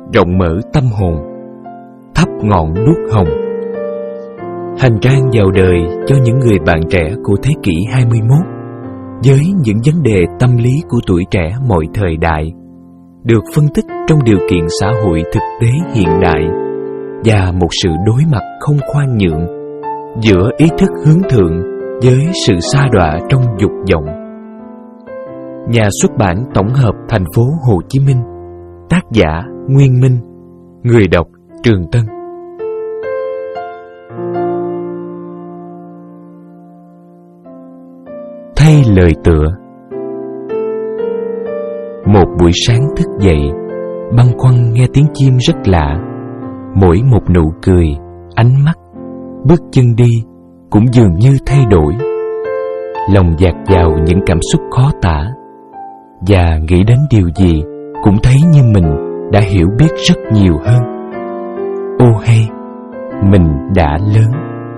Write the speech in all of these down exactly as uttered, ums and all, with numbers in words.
rộng mở tâm hồn, thắp ngọn đuốc hồng. Hành trang vào đời cho những người bạn trẻ của thế kỷ hai mươi mốt, với những vấn đề tâm lý của tuổi trẻ mọi thời đại, được phân tích trong điều kiện xã hội thực tế hiện đại và một sự đối mặt không khoan nhượng giữa ý thức hướng thượng với sự sa đọa trong dục vọng. Nhà xuất bản tổng hợp thành phố Hồ Chí Minh. Tác giả Nguyên Minh. Người đọc Trường Tân. Thay lời tựa. Một buổi sáng thức dậy, băn khoăn nghe tiếng chim rất lạ. Mỗi một nụ cười, ánh mắt, bước chân đi cũng dường như thay đổi. Lòng dạt dào những cảm xúc khó tả, và nghĩ đến điều gì cũng thấy như mình đã hiểu biết rất nhiều hơn. Ô hay, mình đã lớn.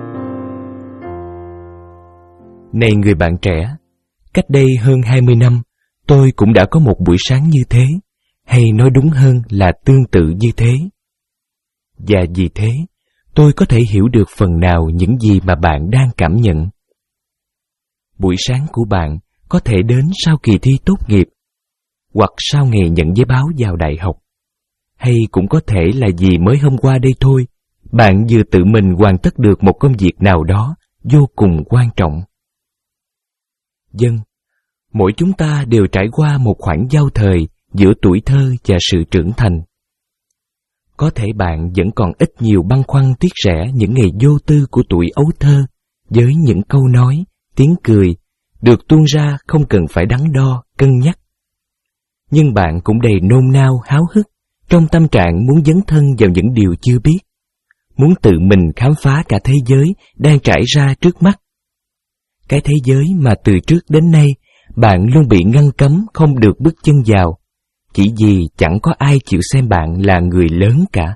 Này người bạn trẻ, cách đây hơn hai mươi năm, tôi cũng đã có một buổi sáng như thế, hay nói đúng hơn là tương tự như thế. Và vì thế, tôi có thể hiểu được phần nào những gì mà bạn đang cảm nhận. Buổi sáng của bạn có thể đến sau kỳ thi tốt nghiệp, hoặc sau ngày nhận giấy báo vào đại học, hay cũng có thể là vì mới hôm qua đây thôi, bạn vừa tự mình hoàn tất được một công việc nào đó vô cùng quan trọng. Vâng, mỗi chúng ta đều trải qua một khoảng giao thời giữa tuổi thơ và sự trưởng thành. Có thể bạn vẫn còn ít nhiều băn khoăn tiếc rẻ những ngày vô tư của tuổi ấu thơ, với những câu nói, tiếng cười được tuôn ra không cần phải đắn đo, cân nhắc. Nhưng bạn cũng đầy nôn nao, háo hức, trong tâm trạng muốn dấn thân vào những điều chưa biết, muốn tự mình khám phá cả thế giới đang trải ra trước mắt. Cái thế giới mà từ trước đến nay bạn luôn bị ngăn cấm không được bước chân vào, chỉ vì chẳng có ai chịu xem bạn là người lớn cả.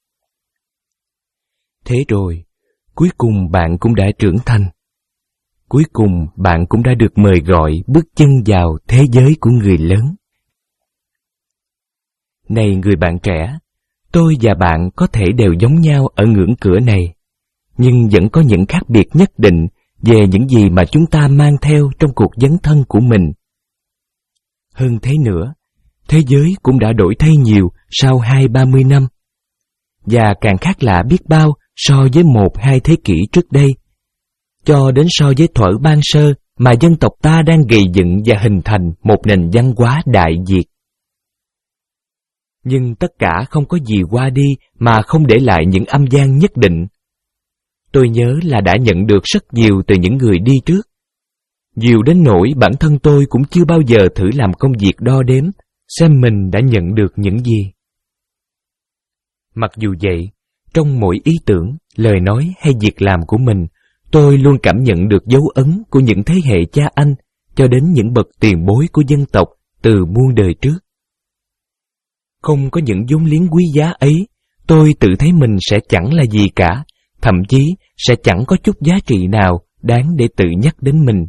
Thế rồi, cuối cùng bạn cũng đã trưởng thành. Cuối cùng bạn cũng đã được mời gọi bước chân vào thế giới của người lớn. Này người bạn trẻ, tôi và bạn có thể đều giống nhau ở ngưỡng cửa này, nhưng vẫn có những khác biệt nhất định về những gì mà chúng ta mang theo trong cuộc dấn thân của mình. Hơn thế nữa, thế giới cũng đã đổi thay nhiều sau hai ba mươi năm, và càng khác lạ biết bao so với một hai thế kỷ trước đây, cho đến so với thuở ban sơ mà dân tộc ta đang gầy dựng và hình thành một nền văn hóa đại Việt. Nhưng tất cả không có gì qua đi mà không để lại những âm vang nhất định. Tôi nhớ là đã nhận được rất nhiều từ những người đi trước. Nhiều đến nỗi bản thân tôi cũng chưa bao giờ thử làm công việc đo đếm, xem mình đã nhận được những gì. Mặc dù vậy, trong mỗi ý tưởng, lời nói hay việc làm của mình, tôi luôn cảm nhận được dấu ấn của những thế hệ cha anh cho đến những bậc tiền bối của dân tộc từ muôn đời trước. Không có những vốn liếng quý giá ấy, tôi tự thấy mình sẽ chẳng là gì cả, thậm chí sẽ chẳng có chút giá trị nào đáng để tự nhắc đến mình.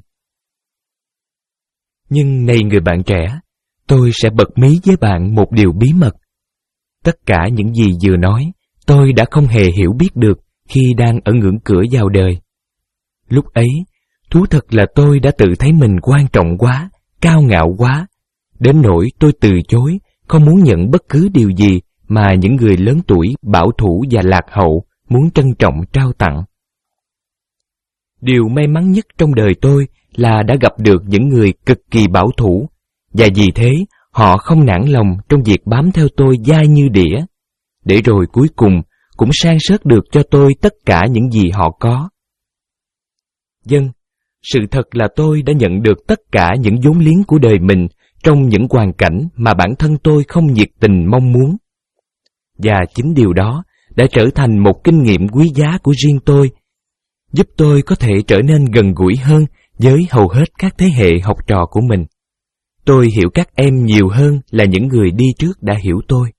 Nhưng này người bạn trẻ, tôi sẽ bật mí với bạn một điều bí mật. Tất cả những gì vừa nói, tôi đã không hề hiểu biết được khi đang ở ngưỡng cửa vào đời. Lúc ấy, thú thật là tôi đã tự thấy mình quan trọng quá, cao ngạo quá, đến nỗi tôi từ chối, không muốn nhận bất cứ điều gì mà những người lớn tuổi, bảo thủ và lạc hậu muốn trân trọng trao tặng. Điều may mắn nhất trong đời tôi là đã gặp được những người cực kỳ bảo thủ, và vì thế họ không nản lòng trong việc bám theo tôi dai như đĩa, để rồi cuối cùng cũng san sớt được cho tôi tất cả những gì họ có. Vâng, sự thật là tôi đã nhận được tất cả những vốn liếng của đời mình trong những hoàn cảnh mà bản thân tôi không nhiệt tình mong muốn. Và chính điều đó đã trở thành một kinh nghiệm quý giá của riêng tôi, giúp tôi có thể trở nên gần gũi hơn với hầu hết các thế hệ học trò của mình. Tôi hiểu các em nhiều hơn là những người đi trước đã hiểu tôi.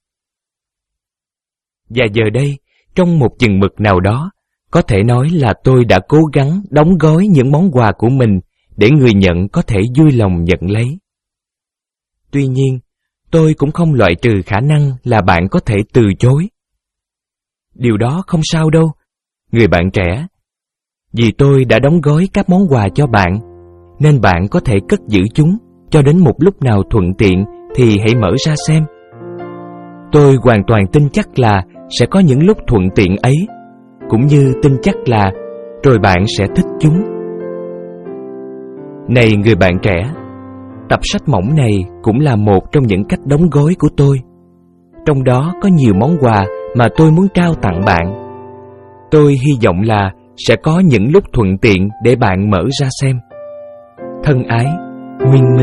Và giờ đây, trong một chừng mực nào đó, có thể nói là tôi đã cố gắng đóng gói những món quà của mình để người nhận có thể vui lòng nhận lấy. Tuy nhiên, tôi cũng không loại trừ khả năng là bạn có thể từ chối. Điều đó không sao đâu, người bạn trẻ. Vì tôi đã đóng gói các món quà cho bạn, nên bạn có thể cất giữ chúng cho đến một lúc nào thuận tiện thì hãy mở ra xem. Tôi hoàn toàn tin chắc là sẽ có những lúc thuận tiện ấy, cũng như tin chắc là rồi bạn sẽ thích chúng. Này người bạn trẻ, tập sách mỏng này cũng là một trong những cách đóng gói của tôi. Trong đó có nhiều món quà mà tôi muốn trao tặng bạn. Tôi hy vọng là sẽ có những lúc thuận tiện để bạn mở ra xem. Thân ái, Nguyên Minh.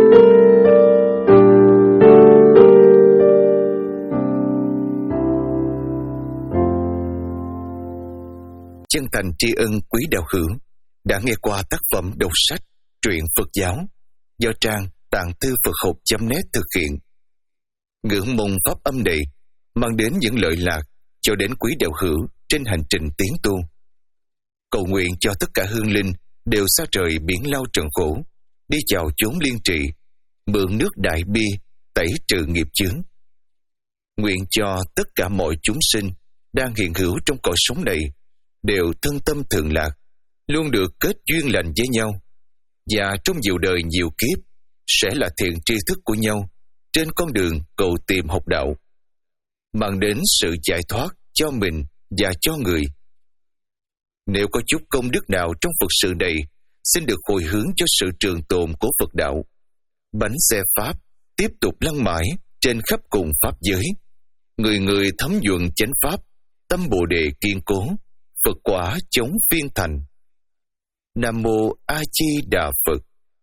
Chân thành tri ân quý đạo hữu đã nghe qua tác phẩm đọc sách truyện Phật giáo do trang tạng thư Phật học chấm net thực hiện. Ngưỡng mong pháp âm này mang đến những lợi lạc cho đến quý đạo hữu trên hành trình tiến tu. Cầu nguyện cho tất cả hương linh đều xa trời biển lao trần khổ, đi vào chốn liên trị, mượn nước đại bi tẩy trừ nghiệp chướng. Nguyện cho tất cả mọi chúng sinh đang hiện hữu trong cõi sống này đều thân tâm thường lạc, luôn được kết duyên lành với nhau, và trong nhiều đời nhiều kiếp sẽ là thiện tri thức của nhau trên con đường cầu tìm học đạo, mang đến sự giải thoát cho mình và cho người. Nếu có chút công đức nào trong Phật sự này, xin được hồi hướng cho sự trường tồn của Phật đạo. Bánh xe Pháp tiếp tục lăn mãi trên khắp cùng Pháp giới. Người người thấm nhuận chánh Pháp, tâm Bồ Đề kiên cố, Phật quả chống phiên thành. Nam Mô A Di Đà Phật.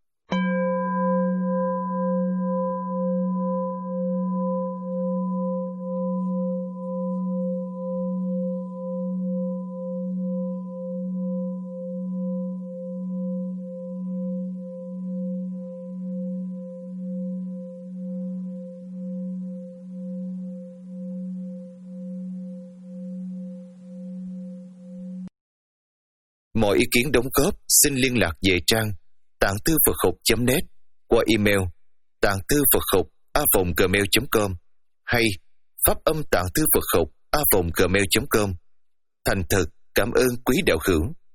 Mọi ý kiến đóng góp xin liên lạc về trang tạng thư Phật học chấm net qua email tạng thư Phật học a vòng gmail chấm com hay pháp âm tạng thư Phật học a vòng gmail chấm com. Thành thật cảm ơn quý đạo hữu.